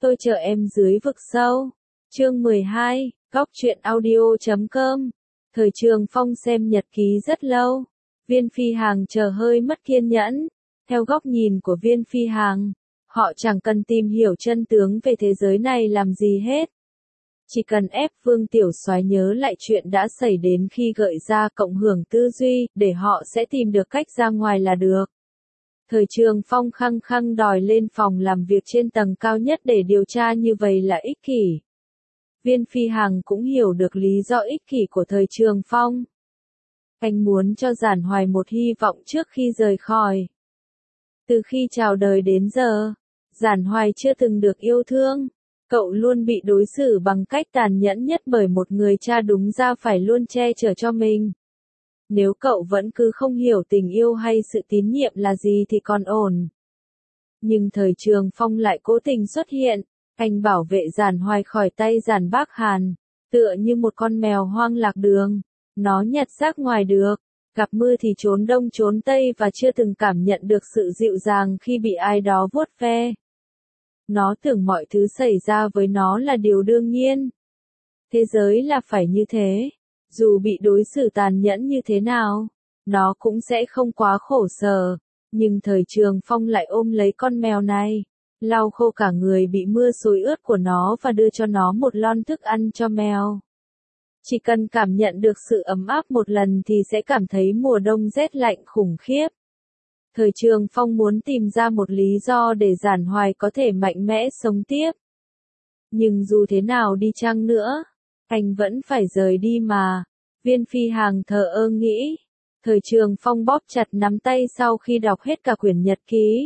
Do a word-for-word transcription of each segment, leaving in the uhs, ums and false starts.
Tôi chờ em dưới vực sâu. Chương mười hai, Góc truyện audio chấm com. Thời Trường Phong xem nhật ký rất lâu. Viên Phi Hàng chờ hơi mất kiên nhẫn. Theo góc nhìn của Viên Phi Hàng, họ chẳng cần tìm hiểu chân tướng về thế giới này làm gì hết. Chỉ cần ép Vương Tiểu Soái nhớ lại chuyện đã xảy đến khi gợi ra cộng hưởng tư duy, để họ sẽ tìm được cách ra ngoài là được. Thời Trường Phong khăng khăng đòi lên phòng làm việc trên tầng cao nhất để điều tra, như vậy là ích kỷ. Viên Phi Hằng cũng hiểu được lý do ích kỷ của Thời Trường Phong. Anh muốn cho Giản Hoài một hy vọng trước khi rời khỏi. Từ khi chào đời đến giờ, Giản Hoài chưa từng được yêu thương. Cậu luôn bị đối xử bằng cách tàn nhẫn nhất bởi một người cha đúng ra phải luôn che chở cho mình. Nếu cậu vẫn cứ không hiểu tình yêu hay sự tín nhiệm là gì thì còn ổn. Nhưng Thời Trường Phong lại cố tình xuất hiện. Anh bảo vệ Giản Hoài khỏi tay Giản Bác Hàn, tựa như một con mèo hoang lạc đường. Nó nhặt rác ngoài được, gặp mưa thì trốn đông trốn tây và chưa từng cảm nhận được sự dịu dàng khi bị ai đó vuốt ve. Nó tưởng mọi thứ xảy ra với nó là điều đương nhiên. Thế giới là phải như thế. Dù bị đối xử tàn nhẫn như thế nào, nó cũng sẽ không quá khổ sở. Nhưng Thời Trường Phong lại ôm lấy con mèo này, lau khô cả người bị mưa xối ướt của nó và đưa cho nó một lon thức ăn cho mèo. Chỉ cần cảm nhận được sự ấm áp một lần thì sẽ cảm thấy mùa đông rét lạnh khủng khiếp. Thời Trường Phong muốn tìm ra một lý do để Giản Hoài có thể mạnh mẽ sống tiếp. Nhưng dù thế nào đi chăng nữa, anh vẫn phải rời đi mà. Viên Phi Hằng thờ ơ nghĩ. Thời Trường Phong bóp chặt nắm tay sau khi đọc hết cả quyển nhật ký.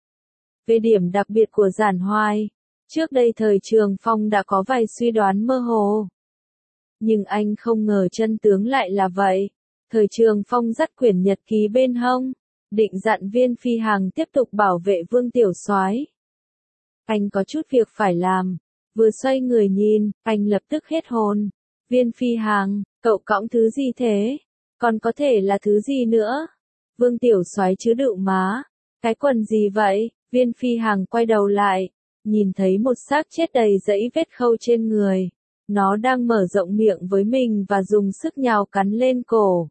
Về điểm đặc biệt của Giản Hoài, trước đây Thời Trường Phong đã có vài suy đoán mơ hồ. Nhưng anh không ngờ chân tướng lại là vậy. Thời Trường Phong dắt quyển nhật ký bên hông, định dặn Viên Phi Hằng tiếp tục bảo vệ Vương Tiểu Soái. Anh có chút việc phải làm. Vừa xoay người nhìn, anh lập tức hết hồn. Viên Phi Hằng, cậu cõng thứ gì thế? Còn có thể là thứ gì nữa? Vương Tiểu Soái chứ đựu má. Cái quần gì vậy? Viên Phi Hằng quay đầu lại, nhìn thấy một xác chết đầy dẫy vết khâu trên người. Nó đang mở rộng miệng với mình và dùng sức nhào cắn lên cổ.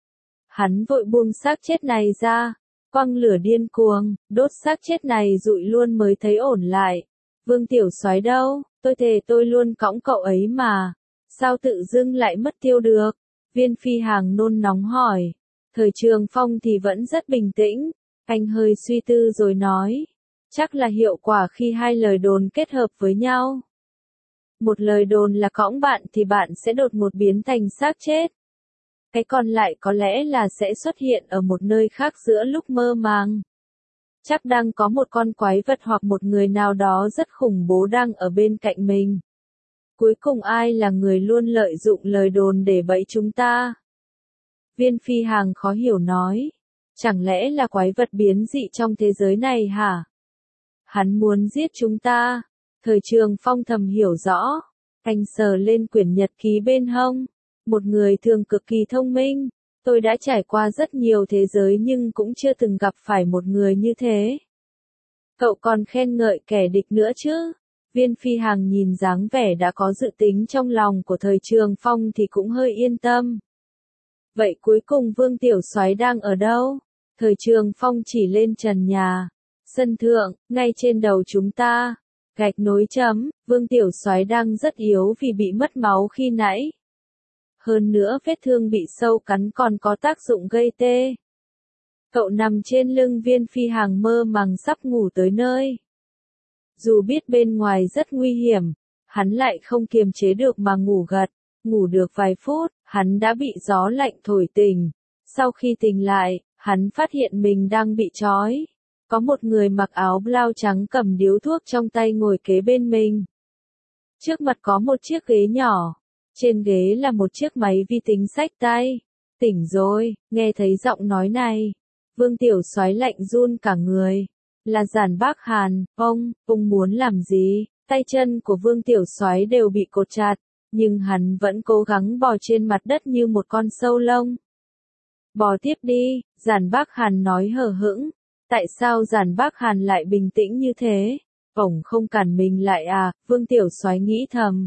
Hắn vội buông xác chết này ra, quăng lửa điên cuồng, đốt xác chết này rụi luôn mới thấy ổn lại. Vương Tiểu Soái đâu? Tôi thề tôi luôn cõng cậu ấy mà. Sao tự dưng lại mất tiêu được? Viên Phi Hằng nôn nóng hỏi. Thời Trường Phong thì vẫn rất bình tĩnh. Anh hơi suy tư rồi nói. Chắc là hiệu quả khi hai lời đồn kết hợp với nhau. Một lời đồn là cõng bạn thì bạn sẽ đột ngột biến thành xác chết. Cái còn lại có lẽ là sẽ xuất hiện ở một nơi khác giữa lúc mơ màng. Chắc đang có một con quái vật hoặc một người nào đó rất khủng bố đang ở bên cạnh mình. Cuối cùng ai là người luôn lợi dụng lời đồn để bẫy chúng ta? Viên Phi Hằng khó hiểu nói. Chẳng lẽ là quái vật biến dị trong thế giới này hả? Hắn muốn giết chúng ta. Thời Trường Phong thầm hiểu rõ. Anh sờ lên quyển nhật ký bên hông. Một người thường cực kỳ thông minh. Tôi đã trải qua rất nhiều thế giới nhưng cũng chưa từng gặp phải một người như thế. Cậu còn khen ngợi kẻ địch nữa chứ? Viên Phi Hằng nhìn dáng vẻ đã có dự tính trong lòng của Thời Trường Phong thì cũng hơi yên tâm. Vậy cuối cùng Vương Tiểu Soái đang ở đâu? Thời Trường Phong chỉ lên trần nhà. Sân thượng, ngay trên đầu chúng ta. Gạch nối chấm, Vương Tiểu Soái đang rất yếu vì bị mất máu khi nãy. Hơn nữa vết thương bị sâu cắn còn có tác dụng gây tê. Cậu nằm trên lưng Viên Phi Hằng mơ màng sắp ngủ tới nơi. Dù biết bên ngoài rất nguy hiểm, hắn lại không kiềm chế được mà ngủ gật. Ngủ được vài phút, hắn đã bị gió lạnh thổi tỉnh. Sau khi tỉnh lại, hắn phát hiện mình đang bị trói. Có một người mặc áo blau trắng cầm điếu thuốc trong tay ngồi kế bên mình. Trước mặt có một chiếc ghế nhỏ. Trên ghế là một chiếc máy vi tính xách tay. Tỉnh rồi, nghe thấy giọng nói này. Vương Tiểu Soái lạnh run cả người. Là Giản Bác Hàn, ông, ông muốn làm gì? Tay chân của Vương Tiểu Soái đều bị cột chặt, nhưng hắn vẫn cố gắng bò trên mặt đất như một con sâu lông. Bò tiếp đi, Giản Bác Hàn nói hờ hững. Tại sao Giản Bác Hàn lại bình tĩnh như thế? Ổng không cản mình lại à, Vương Tiểu Soái nghĩ thầm.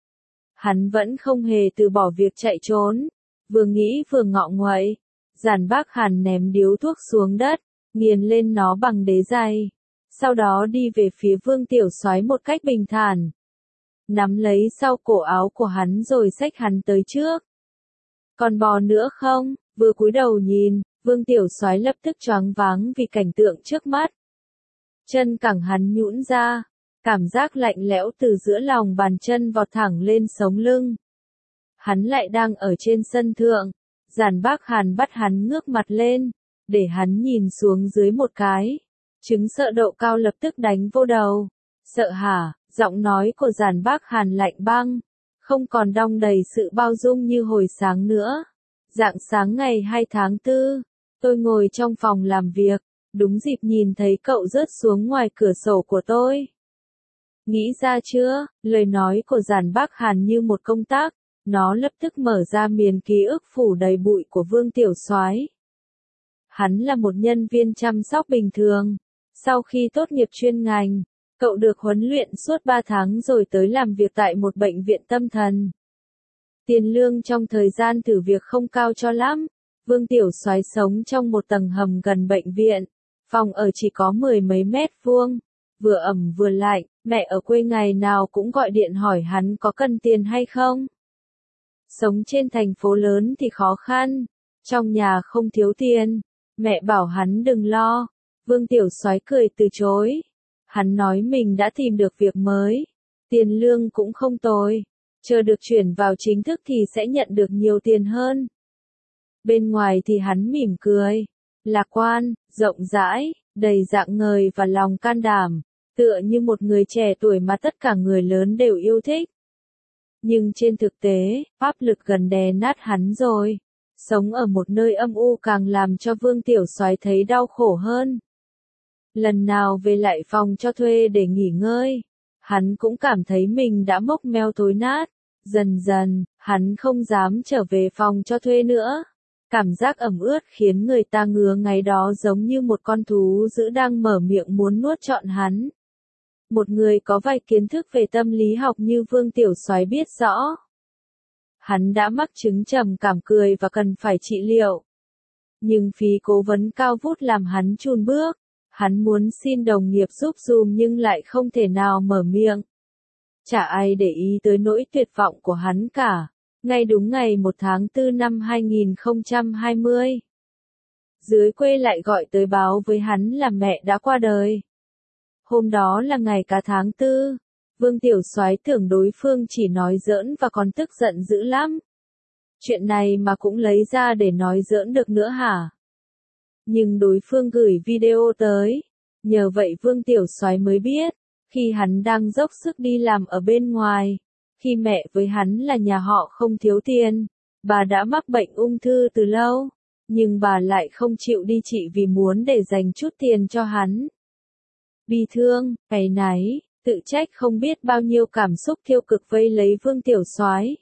Hắn vẫn không hề từ bỏ việc chạy trốn, vừa nghĩ vừa ngọ nguậy. Giản Bác Hàn ném điếu thuốc xuống đất, nghiền lên nó bằng đế dày. Sau đó đi về phía Vương Tiểu Soái một cách bình thản. Nắm lấy sau cổ áo của hắn rồi xách hắn tới trước. Còn bò nữa không? Vừa cúi đầu nhìn, Vương Tiểu Soái lập tức choáng váng vì cảnh tượng trước mắt. Chân cẳng hắn nhũn ra, cảm giác lạnh lẽo từ giữa lòng bàn chân vọt thẳng lên sống lưng. Hắn lại đang ở trên sân thượng, Giản Bác Hàn bắt hắn ngước mặt lên, để hắn nhìn xuống dưới một cái. Chứng sợ độ cao lập tức đánh vô đầu. Sợ hả? Giọng nói của Giản Bác Hàn lạnh băng, không còn đong đầy sự bao dung như hồi sáng nữa. Rạng sáng ngày hai tháng tư, tôi ngồi trong phòng làm việc, đúng dịp nhìn thấy cậu rớt xuống ngoài cửa sổ của tôi. Nghĩ ra chưa? Lời nói của Giản Bác Hàn như một công tắc, nó lập tức mở ra miền ký ức phủ đầy bụi của Vương Tiểu Soái. Hắn là một nhân viên chăm sóc bình thường. Sau khi tốt nghiệp chuyên ngành, cậu được huấn luyện suốt ba tháng rồi tới làm việc tại một bệnh viện tâm thần. Tiền lương trong thời gian thử việc không cao cho lắm. Vương Tiểu Soái sống trong một tầng hầm gần bệnh viện. Phòng ở chỉ có mười mấy mét vuông. Vừa ẩm vừa lạnh, mẹ ở quê ngày nào cũng gọi điện hỏi hắn có cần tiền hay không. Sống trên thành phố lớn thì khó khăn. Trong nhà không thiếu tiền. Mẹ bảo hắn đừng lo. Vương Tiểu Soái cười từ chối. Hắn nói mình đã tìm được việc mới. Tiền lương cũng không tồi. Chờ được chuyển vào chính thức thì sẽ nhận được nhiều tiền hơn. Bên ngoài thì hắn mỉm cười. Lạc quan, rộng rãi, đầy rạng ngời và lòng can đảm. Tựa như một người trẻ tuổi mà tất cả người lớn đều yêu thích. Nhưng trên thực tế, áp lực gần đè nát hắn rồi. Sống ở một nơi âm u càng làm cho Vương Tiểu Soái thấy đau khổ hơn. Lần nào về lại phòng cho thuê để nghỉ ngơi, hắn cũng cảm thấy mình đã mốc meo thối nát. Dần dần, hắn không dám trở về phòng cho thuê nữa. Cảm giác ẩm ướt khiến người ta ngứa ngáy đó giống như một con thú dữ đang mở miệng muốn nuốt trọn hắn. Một người có vài kiến thức về tâm lý học như Vương Tiểu Soái biết rõ. Hắn đã mắc chứng trầm cảm cười và cần phải trị liệu. Nhưng phí cố vấn cao vút làm hắn chùn bước. Hắn muốn xin đồng nghiệp giúp dùm nhưng lại không thể nào mở miệng. Chả ai để ý tới nỗi tuyệt vọng của hắn cả. Ngay đúng ngày một tháng tư năm hai nghìn không trăm hai mươi. Dưới quê lại gọi tới báo với hắn là mẹ đã qua đời. Hôm đó là ngày cả tháng tư. Vương Tiểu Soái tưởng đối phương chỉ nói giỡn và còn tức giận dữ lắm. Chuyện này mà cũng lấy ra để nói giỡn được nữa hả? Nhưng đối phương gửi video tới. Nhờ vậy Vương Tiểu Soái mới biết, khi hắn đang dốc sức đi làm ở bên ngoài, khi mẹ với hắn là nhà họ không thiếu tiền, bà đã mắc bệnh ung thư từ lâu, nhưng bà lại không chịu đi trị vì muốn để dành chút tiền cho hắn. Bi thương, áy náy, tự trách không biết bao nhiêu cảm xúc tiêu cực vây lấy Vương Tiểu Soái.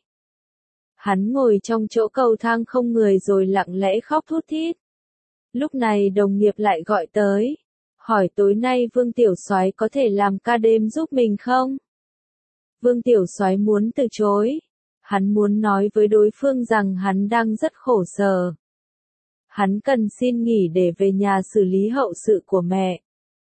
Hắn ngồi trong chỗ cầu thang không người rồi lặng lẽ khóc thút thít. Lúc này đồng nghiệp lại gọi tới, hỏi tối nay Vương Tiểu Soái có thể làm ca đêm giúp mình không? Vương Tiểu Soái muốn từ chối. Hắn muốn nói với đối phương rằng hắn đang rất khổ sở. Hắn cần xin nghỉ để về nhà xử lý hậu sự của mẹ.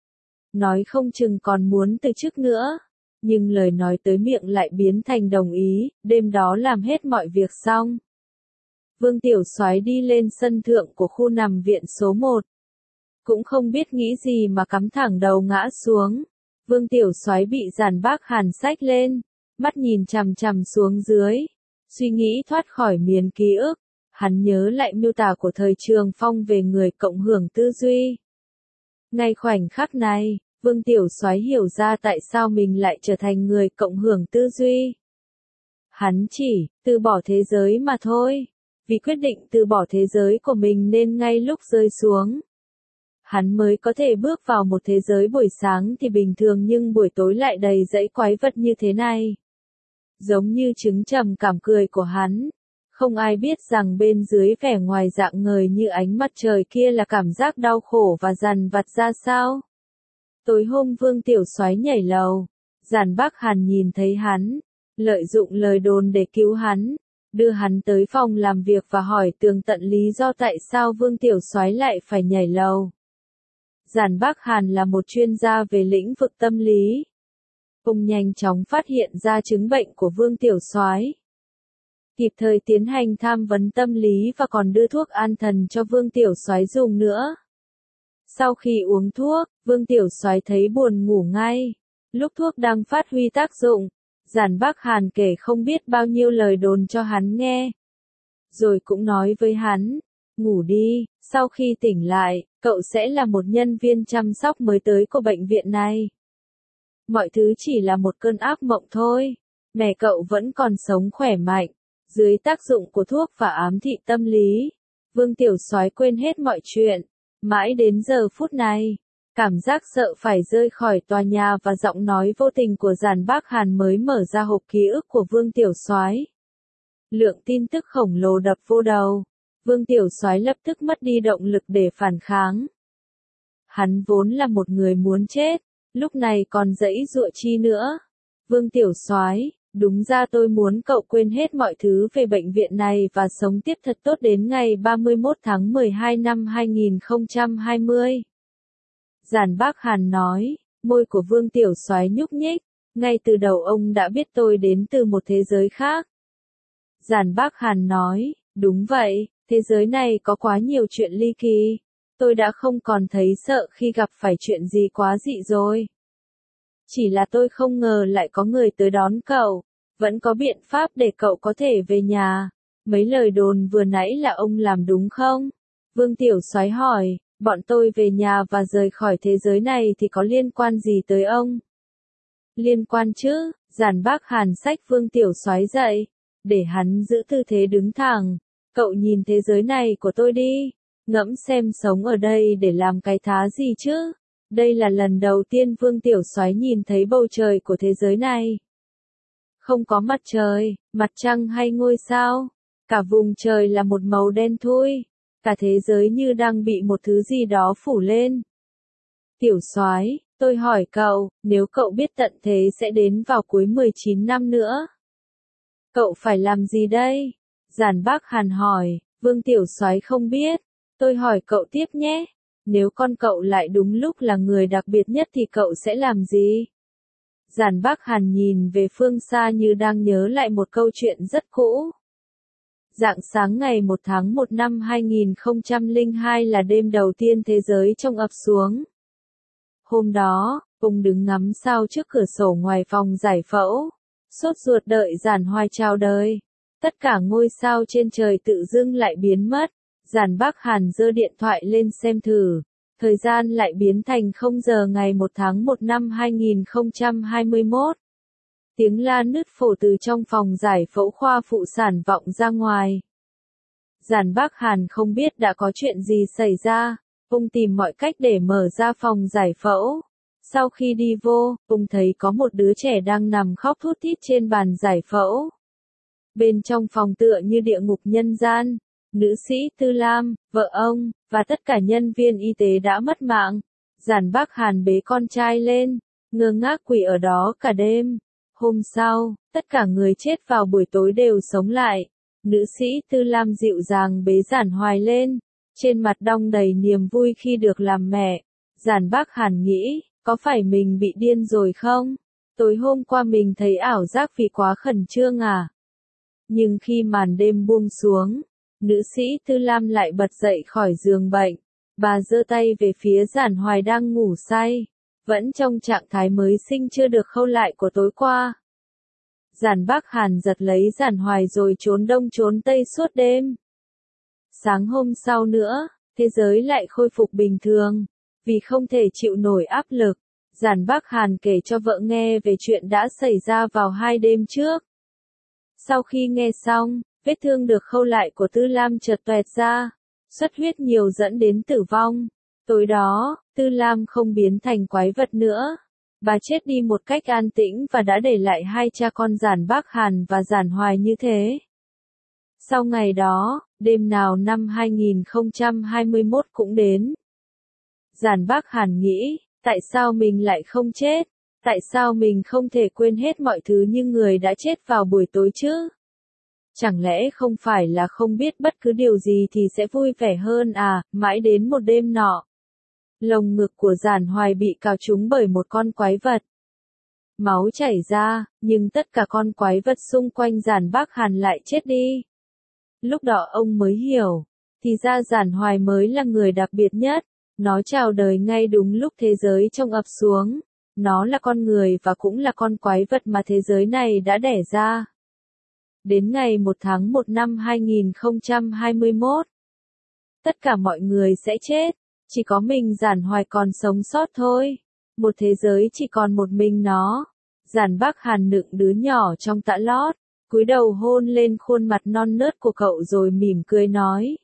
Nói không chừng còn muốn từ chức nữa. Nhưng lời nói tới miệng lại biến thành đồng ý, đêm đó làm hết mọi việc xong. Vương Tiểu Soái đi lên sân thượng của khu nằm viện số một. Cũng không biết nghĩ gì mà cắm thẳng đầu ngã xuống. Vương Tiểu Soái bị Giản Bác Hàn xách lên, mắt nhìn chằm chằm xuống dưới, suy nghĩ thoát khỏi miền ký ức. Hắn nhớ lại miêu tả của thời Trường Phong về người cộng hưởng tư duy. Ngay khoảnh khắc này, Vương Tiểu Soái hiểu ra tại sao mình lại trở thành người cộng hưởng tư duy. Hắn chỉ từ bỏ thế giới mà thôi. Vì quyết định từ bỏ thế giới của mình nên ngay lúc rơi xuống, hắn mới có thể bước vào một thế giới buổi sáng thì bình thường nhưng buổi tối lại đầy dẫy quái vật như thế này. Giống như chứng trầm cảm cười của hắn. Không ai biết rằng bên dưới vẻ ngoài rạng ngời như ánh mặt trời kia là cảm giác đau khổ và dằn vặt ra sao. Tối hôm Vương Tiểu Soái nhảy lầu, Giản Bắc Hàn nhìn thấy hắn, lợi dụng lời đồn để cứu hắn, đưa hắn tới phòng làm việc và hỏi tường tận lý do tại sao Vương Tiểu Soái lại phải nhảy lầu. Giản Bắc Hàn là một chuyên gia về lĩnh vực tâm lý. Ông nhanh chóng phát hiện ra chứng bệnh của Vương Tiểu Soái, kịp thời tiến hành tham vấn tâm lý và còn đưa thuốc an thần cho Vương Tiểu Soái dùng nữa. Sau khi uống thuốc, Vương Tiểu Soái thấy buồn ngủ ngay. Lúc thuốc đang phát huy tác dụng, Giản Bắc Hàn kể không biết bao nhiêu lời đồn cho hắn nghe. Rồi cũng nói với hắn, ngủ đi, sau khi tỉnh lại, cậu sẽ là một nhân viên chăm sóc mới tới của bệnh viện này. Mọi thứ chỉ là một cơn ác mộng thôi, mẹ cậu vẫn còn sống khỏe mạnh. Dưới tác dụng của thuốc và ám thị tâm lý, Vương Tiểu Soái quên hết mọi chuyện. Mãi đến giờ phút này, cảm giác sợ phải rơi khỏi tòa nhà và giọng nói vô tình của Giản Bắc Hàn mới mở ra hộp ký ức của Vương Tiểu Soái. Lượng tin tức khổng lồ đập vô đầu, Vương Tiểu Soái lập tức mất đi động lực để phản kháng. Hắn vốn là một người muốn chết, lúc này còn giãy giụa chi nữa. Vương Tiểu Soái, đúng ra tôi muốn cậu quên hết mọi thứ về bệnh viện này và sống tiếp thật tốt đến ngày ba mươi mốt tháng mười hai năm hai nghìn không trăm hai mươi. Giản Bắc Hàn nói, môi của Vương Tiểu Soái nhúc nhích, ngay từ đầu ông đã biết tôi đến từ một thế giới khác. Giản Bắc Hàn nói, đúng vậy, thế giới này có quá nhiều chuyện ly kỳ, tôi đã không còn thấy sợ khi gặp phải chuyện gì quá dị rồi. Chỉ là tôi không ngờ lại có người tới đón cậu, vẫn có biện pháp để cậu có thể về nhà. Mấy lời đồn vừa nãy là ông làm đúng không? Vương Tiểu Soái hỏi, bọn tôi về nhà và rời khỏi thế giới này thì có liên quan gì tới ông? Liên quan chứ, Giản Bắc Hàn xách Vương Tiểu Soái dậy, để hắn giữ tư thế đứng thẳng. Cậu nhìn thế giới này của tôi đi, ngẫm xem sống ở đây để làm cái thá gì chứ? Đây là lần đầu tiên Vương Tiểu Soái nhìn thấy bầu trời của thế giới này. Không có mặt trời, mặt trăng hay ngôi sao, cả vùng trời là một màu đen thui, cả thế giới như đang bị một thứ gì đó phủ lên. Tiểu Soái, tôi hỏi cậu, nếu cậu biết tận thế sẽ đến vào cuối mười chín năm nữa, cậu phải làm gì đây? Giản Bắc Hàn hỏi. Vương Tiểu Soái không biết. Tôi hỏi cậu tiếp nhé. Nếu con cậu lại đúng lúc là người đặc biệt nhất thì cậu sẽ làm gì? Giản Bắc Hàn nhìn về phương xa như đang nhớ lại một câu chuyện rất cũ. Rạng sáng ngày một tháng một năm hai nghìn không trăm lẻ hai là đêm đầu tiên thế giới trông ập xuống. Hôm đó, ông đứng ngắm sao trước cửa sổ ngoài phòng giải phẫu, sốt ruột đợi Giản Hoài chào đời. Tất cả ngôi sao trên trời tự dưng lại biến mất. Giản Bắc Hàn giơ điện thoại lên xem thử. Thời gian lại biến thành không giờ ngày một tháng một năm hai nghìn không trăm hai mươi mốt. Tiếng la nứt phổ từ trong phòng giải phẫu khoa phụ sản vọng ra ngoài. Giản Bắc Hàn không biết đã có chuyện gì xảy ra. Ông tìm mọi cách để mở ra phòng giải phẫu. Sau khi đi vô, ông thấy có một đứa trẻ đang nằm khóc thút thít trên bàn giải phẫu. Bên trong phòng tựa như địa ngục nhân gian. Nữ sĩ Tư Lam, vợ ông, và tất cả nhân viên y tế đã mất mạng. Giản Bắc Hàn bế con trai lên, ngơ ngác quỳ ở đó cả đêm. Hôm sau, tất cả người chết vào buổi tối đều sống lại. Nữ sĩ Tư Lam dịu dàng bế Giản Hoài lên, trên mặt đong đầy niềm vui khi được làm mẹ. Giản Bắc Hàn nghĩ, có phải mình bị điên rồi không? Tối hôm qua mình thấy ảo giác vì quá khẩn trương à? Nhưng khi màn đêm buông xuống, nữ sĩ Tư Lam lại bật dậy khỏi giường bệnh. Bà giơ tay về phía Giản Hoài đang ngủ say, vẫn trong trạng thái mới sinh chưa được khâu lại của tối qua. Giản Bắc Hàn giật lấy Giản Hoài rồi trốn đông trốn tây suốt đêm. Sáng hôm sau nữa, thế giới lại khôi phục bình thường. Vì không thể chịu nổi áp lực, Giản Bắc Hàn kể cho vợ nghe về chuyện đã xảy ra vào hai đêm trước. Sau khi nghe xong, vết thương được khâu lại của Tư Lam chợt toẹt ra, xuất huyết nhiều dẫn đến tử vong. Tối đó, Tư Lam không biến thành quái vật nữa. Bà chết đi một cách an tĩnh và đã để lại hai cha con Giản Bắc Hàn và Giản Hoài như thế. Sau ngày đó, đêm nào năm hai nghìn không trăm hai mươi mốt cũng đến. Giản Bắc Hàn nghĩ, Tại sao mình lại không chết? Tại sao mình không thể quên hết mọi thứ như người đã chết vào buổi tối chứ? Chẳng lẽ không phải là không biết bất cứ điều gì thì sẽ vui vẻ hơn à, mãi đến một đêm nọ. Lồng ngực của Giản Hoài bị cào trúng bởi một con quái vật. Máu chảy ra, nhưng tất cả con quái vật xung quanh Giản Bác Hàn lại chết đi. Lúc đó ông mới hiểu, thì ra Giản Hoài mới là người đặc biệt nhất. Nó chào đời ngay đúng lúc thế giới trông ập xuống. Nó là con người và cũng là con quái vật mà thế giới này đã đẻ ra. Đến ngày một tháng một năm hai nghìn không trăm hai mươi mốt, tất cả mọi người sẽ chết, chỉ có mình Giản Hoài còn sống sót thôi. Một thế giới chỉ còn một mình nó. Giản Bác Hàn nựng đứa nhỏ trong tã lót, cúi đầu hôn lên khuôn mặt non nớt của cậu rồi mỉm cười nói.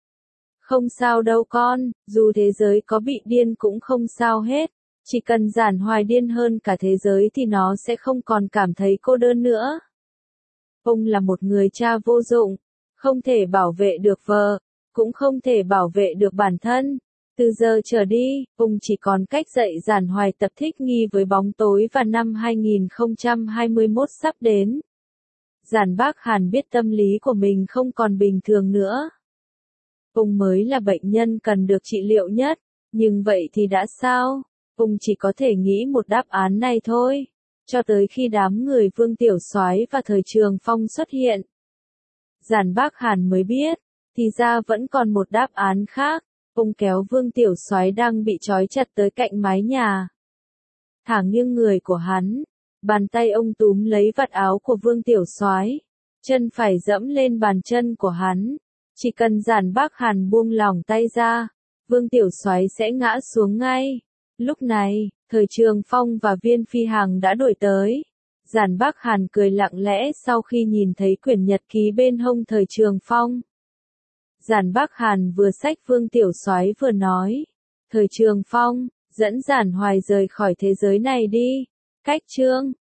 Không sao đâu con, dù thế giới có bị điên cũng không sao hết. Chỉ cần Giản Hoài điên hơn cả thế giới thì nó sẽ không còn cảm thấy cô đơn nữa. Ông là một người cha vô dụng, không thể bảo vệ được vợ, cũng không thể bảo vệ được bản thân. Từ giờ trở đi, ông chỉ còn cách dạy Giản Hoài tập thích nghi với bóng tối và năm hai nghìn không trăm hai mươi mốt sắp đến. Giản Bác Hàn biết tâm lý của mình không còn bình thường nữa. Ông mới là bệnh nhân cần được trị liệu nhất, nhưng vậy thì đã sao? Ông chỉ có thể nghĩ một đáp án này thôi, cho tới khi đám người Vương Tiểu Soái và Thời Trường Phong xuất hiện. Giản Bác Hàn mới biết, thì ra vẫn còn một đáp án khác. Ông kéo Vương Tiểu Soái đang bị trói chặt tới cạnh mái nhà. Thả nghiêng người của hắn, bàn tay ông túm lấy vạt áo của Vương Tiểu Soái, chân phải dẫm lên bàn chân của hắn. Chỉ cần Giản Bác Hàn buông lỏng tay ra, Vương Tiểu Soái sẽ ngã xuống ngay. Lúc này, Thời Trường Phong và Viên Phi Hằng đã đuổi tới. Giản Bác Hàn cười lặng lẽ sau khi nhìn thấy quyển nhật ký bên hông Thời Trường Phong. Giản Bác Hàn vừa xách Vương Tiểu Soái vừa nói. Thời Trường Phong, dẫn Giản Hoài rời khỏi thế giới này đi. Cách chương